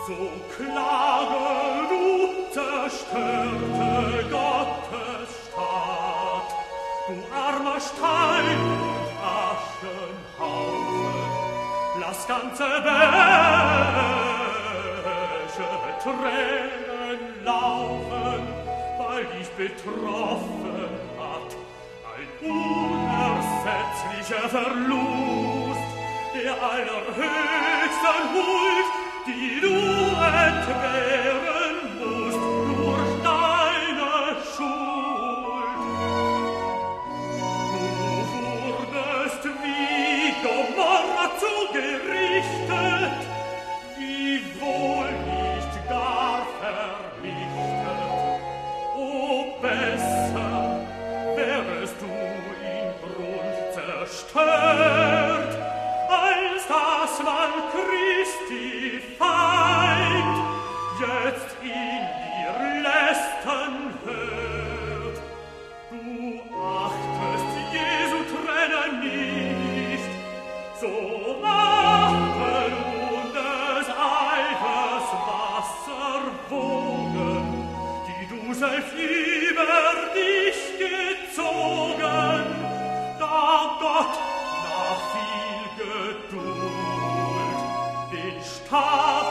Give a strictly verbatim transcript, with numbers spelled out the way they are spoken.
So klage du, zerstörte Gottesstaat, du armer Stein und Aschenhaufen, lass ganze Berge Tränen laufen, weil dich betroffen hat ein unersetzlicher Verlust der allerhöchsten Huld, die du entbehren musst durch deine Schuld. Du wurdest wie Gomorra zugerichtet, wie wohl nicht gar vernichtet. O besser wärest du in Grund zerstört, als das man Christi Feind jetzt in dir lästern hört. Du achtest Jesu Tränen nicht, so achte nun des Eifers Wasserwogen, die du selbst über dich gezogen, da Gott nach viel Geduld den Stab